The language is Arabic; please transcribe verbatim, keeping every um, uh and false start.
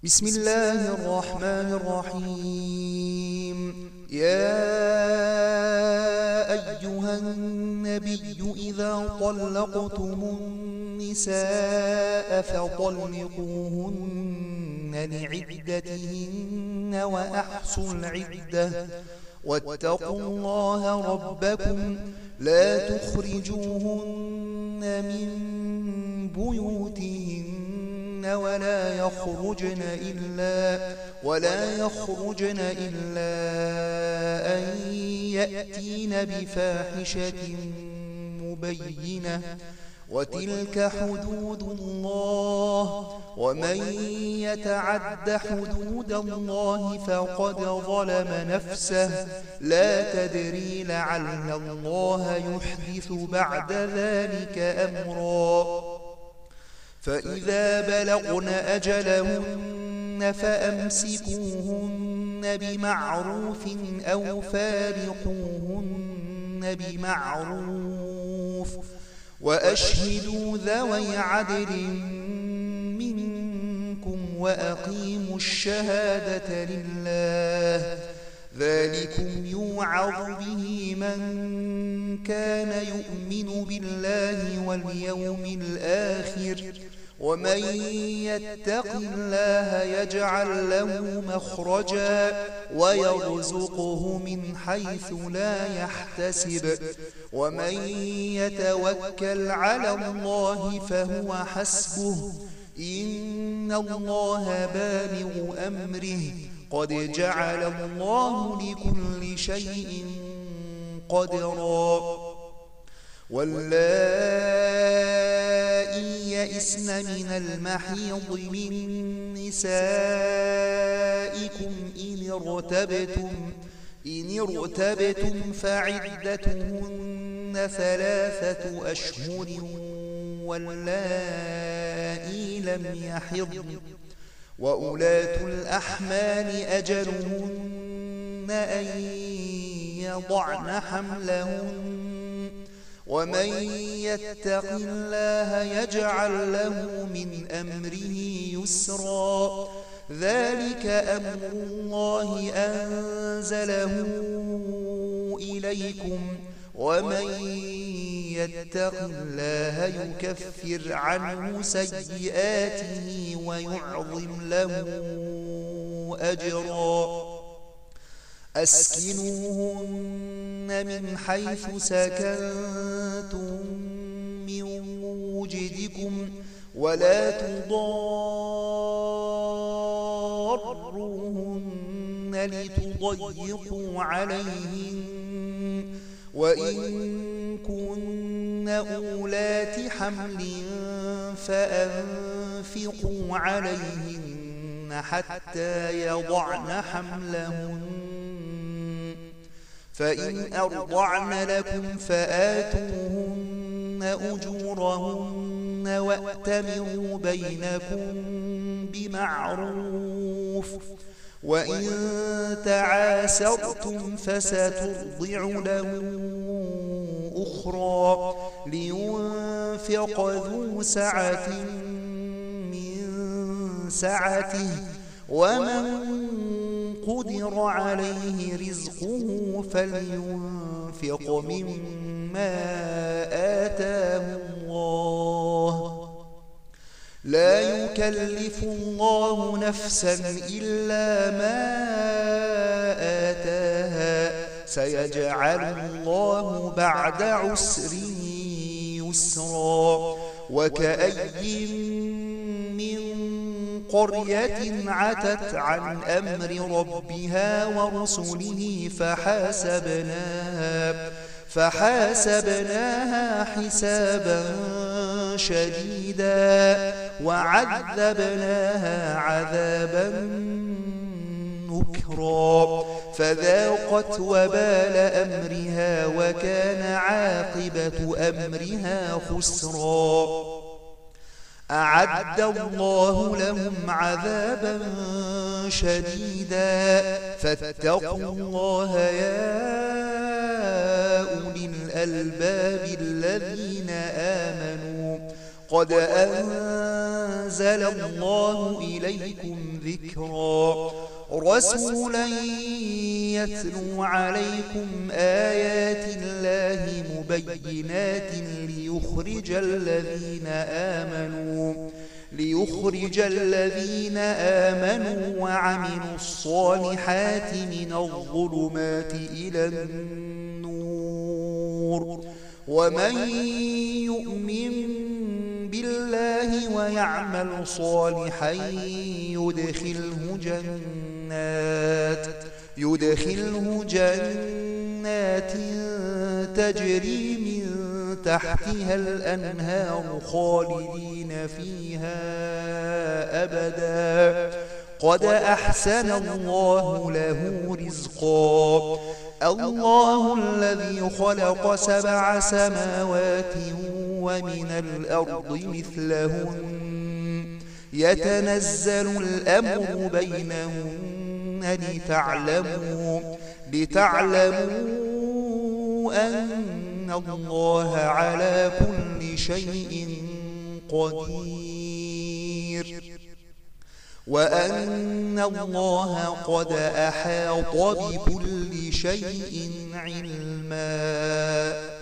بسم الله الرحمن الرحيم. يا أيها النبي إذا طلقتم النساء فطلقوهن لعدتهن وأحصوا العدة واتقوا الله ربكم لا تخرجوهن من بيوتهن ولا يخرجن إلا ولا يخرجن إلا أن يأتين بفاحشة مبينة وتلك حدود الله ومن يتعد حدود الله فقد ظلم نفسه لا تدري لعل الله يحدث بعد ذلك أمرا. فإذا بلغن أجلهن فأمسكوهن بمعروف أو فارقوهن بمعروف وأشهدوا ذوي عدل منكم وأقيموا الشهادة لله ذلكم يوعظ به من كان يؤمن بالله واليوم الآخر ومن يتق الله يجعل له مخرجا ويرزقه من حيث لا يحتسب ومن يتوكل على الله فهو حسبه إن الله بالغ أمره قد جعل الله لكل شيء قدرا. واللائي يئسن من المحيض من نسائكم إن ارتبتم إن ارتبتم فعدتهن ثلاثة أشهر واللائي لم يحضن وأولاة الأحمال أجلهن أن يضعن حملهن ومن يتق الله يجعل له من أمره يسرا ذلك أمر الله أنزله إليكم ومن يتق الله يكفر عنه سيئاته ويعظم له أجرا. أسكنوهن من حيث سكنتم من وجدكم ولا تضاروهن لتضيقوا عليهن وإن كن أولات حمل فأنفقوا عليهن حتى يضعن حملهن فإن أرضعن لكم فآتوهن أجورهن وأتمروا بينكم بمعروف وإن تعاسرتم فسترضع له أخرى لينفق ذو سعة من سعته ومن قدر عليه رزقه فلينفق مما آتاه الله لا يكلف الله نفسا إلا ما آتاها سيجعل الله بعد عسر يسرا. وكأي من قرية عتت عن أمر ربها ورسله فحاسبناها فحاسبناها حسابا شديدا وعذبناها عذابا نكرا فذاقت وبال أمرها وكان عاقبة أمرها خسرا. أعد الله لهم عذابا شديدا فاتقوا الله يا أولي الألباب الذين آمنوا قد أنزل الله إليكم ذكرا رسولا يتلو عليكم آيات الله مبينات ليخرج الذين آمنوا ليخرج الذين آمنوا وعملوا الصالحات من الظلمات إلى النور ومن يؤمن بالله ويعمل صالحا يدخله جنات يدخله جنات تجري من تحتها الأنهار خالدين فيها أبدا قد أحسن الله له رزقا الله الذي خلق سبع سماوات ومن الأرض مثلهن يتنزل الأمر بينهن لتعلموا لتعلموا أن الله على كل شيء قدير وأن الله قد أحاط بكل شيء علما.